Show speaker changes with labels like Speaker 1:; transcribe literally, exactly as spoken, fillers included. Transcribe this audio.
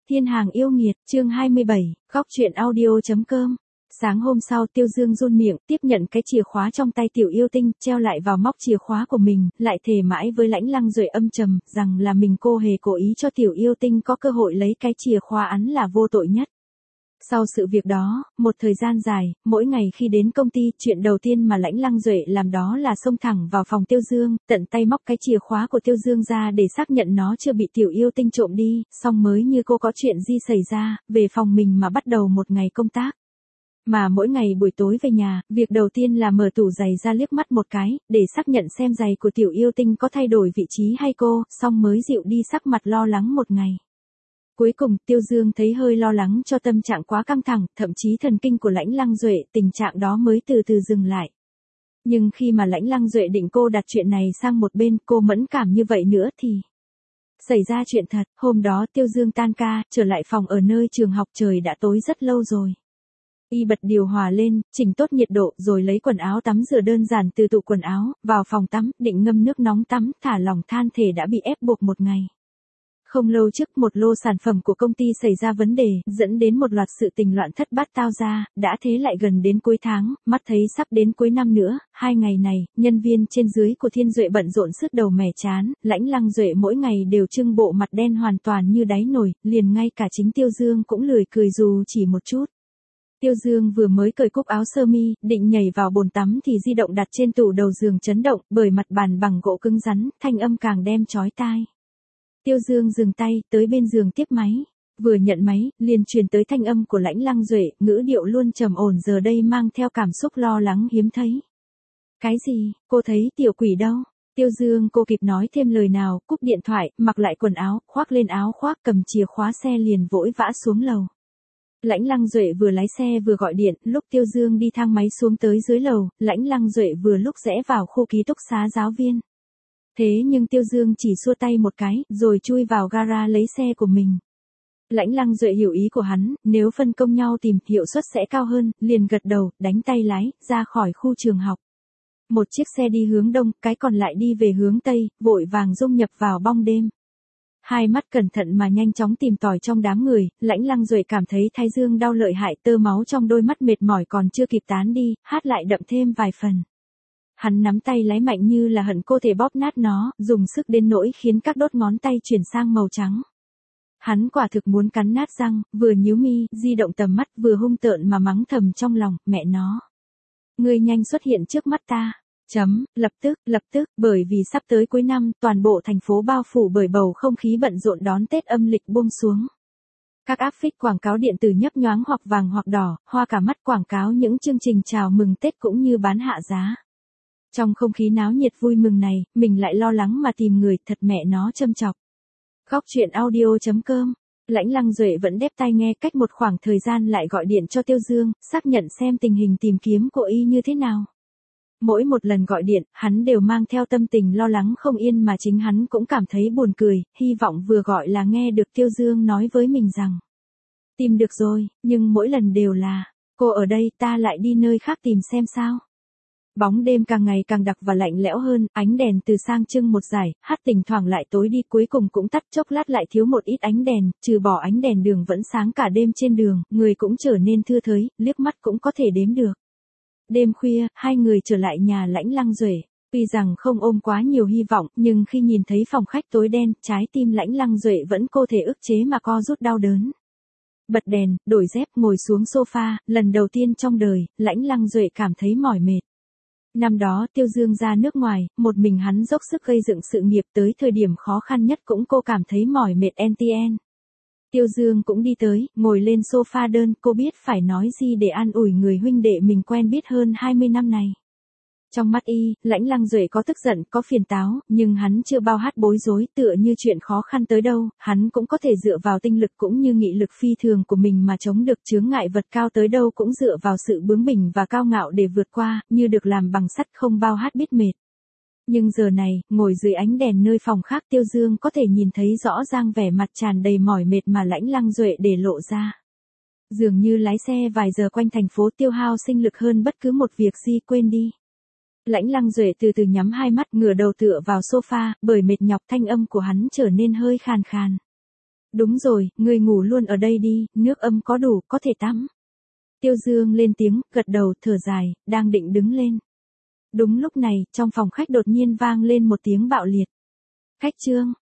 Speaker 1: Thiên hàng yêu nghiệt, chương hai mươi bảy, góc truyện audio.com. Sáng hôm sau Tiêu Dương run miệng, tiếp nhận cái chìa khóa trong tay Tiểu Yêu Tinh, treo lại vào móc chìa khóa của mình, lại thề mãi với Lãnh Lăng Duệ âm trầm, rằng là mình cô hề cố ý cho Tiểu Yêu Tinh có cơ hội lấy cái chìa khóa án là vô tội nhất. Sau sự việc đó, một thời gian dài, mỗi ngày khi đến công ty, chuyện đầu tiên mà Lãnh Lăng Duệ làm đó là xông thẳng vào phòng Tiêu Dương, tận tay móc cái chìa khóa của Tiêu Dương ra để xác nhận nó chưa bị Tiểu Yêu Tinh trộm đi, xong mới như cô có chuyện gì xảy ra, về phòng mình mà bắt đầu một ngày công tác. Mà mỗi ngày buổi tối về nhà, việc đầu tiên là mở tủ giày ra liếc mắt một cái, để xác nhận xem giày của Tiểu Yêu Tinh có thay đổi vị trí hay cô, xong mới dịu đi sắc mặt lo lắng một ngày. Cuối cùng, Tiêu Dương thấy hơi lo lắng cho tâm trạng quá căng thẳng, thậm chí thần kinh của Lãnh Lăng Duệ, tình trạng đó mới từ từ dừng lại. Nhưng khi mà Lãnh Lăng Duệ định cô đặt chuyện này sang một bên, cô mẫn cảm như vậy nữa thì... Xảy ra chuyện thật, hôm đó Tiêu Dương tan ca, trở lại phòng ở nơi trường học, trời đã tối rất lâu rồi. Y bật điều hòa lên, chỉnh tốt nhiệt độ rồi lấy quần áo tắm rửa đơn giản từ tủ quần áo, vào phòng tắm, định ngâm nước nóng tắm, thả lỏng than thể đã bị ép buộc một ngày. Không lâu trước một lô sản phẩm của công ty xảy ra vấn đề, dẫn đến một loạt sự tình loạn thất bát tao ra, đã thế lại gần đến cuối tháng, mắt thấy sắp đến cuối năm nữa, hai ngày này, nhân viên trên dưới của Thiên Duệ bận rộn sứt đầu mẻ chán, Lãnh Lăng Duệ mỗi ngày đều trưng bộ mặt đen hoàn toàn như đáy nồi, liền ngay cả chính Tiêu Dương cũng lười cười dù chỉ một chút. Tiêu Dương vừa mới cởi cúc áo sơ mi, định nhảy vào bồn tắm thì di động đặt trên tủ đầu giường chấn động, bởi mặt bàn bằng gỗ cứng rắn, thanh âm càng đem chói tai. Tiêu Dương dừng tay, tới bên giường tiếp máy. Vừa nhận máy, liền truyền tới thanh âm của Lãnh Lăng Duệ, ngữ điệu luôn trầm ổn giờ đây mang theo cảm xúc lo lắng hiếm thấy. Cái gì, cô thấy tiểu quỷ đâu? Tiêu Dương cô kịp nói thêm lời nào, cúp điện thoại, mặc lại quần áo, khoác lên áo khoác, cầm chìa khóa xe liền vội vã xuống lầu. Lãnh Lăng Duệ vừa lái xe vừa gọi điện, lúc Tiêu Dương đi thang máy xuống tới dưới lầu, Lãnh Lăng Duệ vừa lúc rẽ vào khu ký túc xá giáo viên. Thế nhưng Tiêu Dương chỉ xua tay một cái, rồi chui vào gara lấy xe của mình. Lãnh Lăng Duệ hiểu ý của hắn, nếu phân công nhau tìm, hiệu suất sẽ cao hơn, liền gật đầu, đánh tay lái, ra khỏi khu trường học. Một chiếc xe đi hướng đông, cái còn lại đi về hướng tây, vội vàng dung nhập vào bóng đêm. Hai mắt cẩn thận mà nhanh chóng tìm tòi trong đám người, Lãnh Lăng Duệ cảm thấy thái dương đau lợi hại, tơ máu trong đôi mắt mệt mỏi còn chưa kịp tán đi, hát lại đậm thêm vài phần. Hắn nắm tay lái mạnh như là hận cô thể bóp nát nó, dùng sức đến nỗi khiến các đốt ngón tay chuyển sang màu trắng. Hắn quả thực muốn cắn nát răng, vừa nhíu mi, di động tầm mắt, vừa hung tợn mà mắng thầm trong lòng, mẹ nó. Ngươi nhanh xuất hiện trước mắt ta. Chấm, lập tức, lập tức, bởi vì sắp tới cuối năm, toàn bộ thành phố bao phủ bởi bầu không khí bận rộn đón Tết âm lịch buông xuống. Các áp phích quảng cáo điện tử nhấp nhoáng hoặc vàng hoặc đỏ, hoa cả mắt quảng cáo những chương trình chào mừng Tết cũng như bán hạ giá. Trong không khí náo nhiệt vui mừng này, mình lại lo lắng mà tìm người, thật mẹ nó châm chọc. Góc truyện audio.com. Lãnh Lăng Duệ vẫn đép tai nghe, cách một khoảng thời gian lại gọi điện cho Tiêu Dương, xác nhận xem tình hình tìm kiếm của y như thế nào. Mỗi một lần gọi điện, hắn đều mang theo tâm tình lo lắng không yên mà chính hắn cũng cảm thấy buồn cười, hy vọng vừa gọi là nghe được Tiêu Dương nói với mình rằng. Tìm được rồi, nhưng mỗi lần đều là, cô ở đây, ta lại đi nơi khác tìm xem sao. Bóng đêm càng ngày càng đặc và lạnh lẽo hơn, ánh đèn từ sang trưng một dải, hát thỉnh thoảng lại tối đi, cuối cùng cũng tắt, chốc lát lại thiếu một ít ánh đèn, trừ bỏ ánh đèn đường vẫn sáng cả đêm trên đường, người cũng trở nên thưa thới, liếc mắt cũng có thể đếm được. Đêm khuya, hai người trở lại nhà Lãnh Lăng Duệ. Tuy rằng không ôm quá nhiều hy vọng, nhưng khi nhìn thấy phòng khách tối đen, trái tim Lãnh Lăng Duệ vẫn cô thể ức chế mà co rút đau đớn. Bật đèn, đổi dép, ngồi xuống sofa, lần đầu tiên trong đời, Lãnh Lăng Duệ cảm thấy mỏi mệt. Năm đó Tiêu Dương ra nước ngoài, một mình hắn dốc sức gây dựng sự nghiệp, tới thời điểm khó khăn nhất cũng cô cảm thấy mỏi mệt en tê en. Tiêu Dương cũng đi tới, ngồi lên sofa đơn, cô biết phải nói gì để an ủi người huynh đệ mình quen biết hơn hai mươi năm này. Trong mắt y, Lãnh Lăng Duệ có tức giận, có phiền táo, nhưng hắn chưa bao hát bối rối, tựa như chuyện khó khăn tới đâu, hắn cũng có thể dựa vào tinh lực cũng như nghị lực phi thường của mình mà chống được chướng ngại vật cao tới đâu cũng dựa vào sự bướng bỉnh và cao ngạo để vượt qua, như được làm bằng sắt không bao hát biết mệt. Nhưng giờ này, ngồi dưới ánh đèn nơi phòng khác, Tiêu Dương có thể nhìn thấy rõ ràng vẻ mặt tràn đầy mỏi mệt mà Lãnh Lăng Duệ để lộ ra. Dường như lái xe vài giờ quanh thành phố tiêu hao sinh lực hơn bất cứ một việc gì, quên đi. Lãnh Lăng Duệ từ từ nhắm hai mắt, ngửa đầu tựa vào sofa, bởi mệt nhọc thanh âm của hắn trở nên hơi khàn khàn. Đúng rồi, ngươi ngủ luôn ở đây đi, nước ấm có đủ, có thể tắm. Tiêu Dương lên tiếng, gật đầu, thở dài, đang định đứng lên. Đúng lúc này, trong phòng khách đột nhiên vang lên một tiếng bạo liệt. Khách Trương,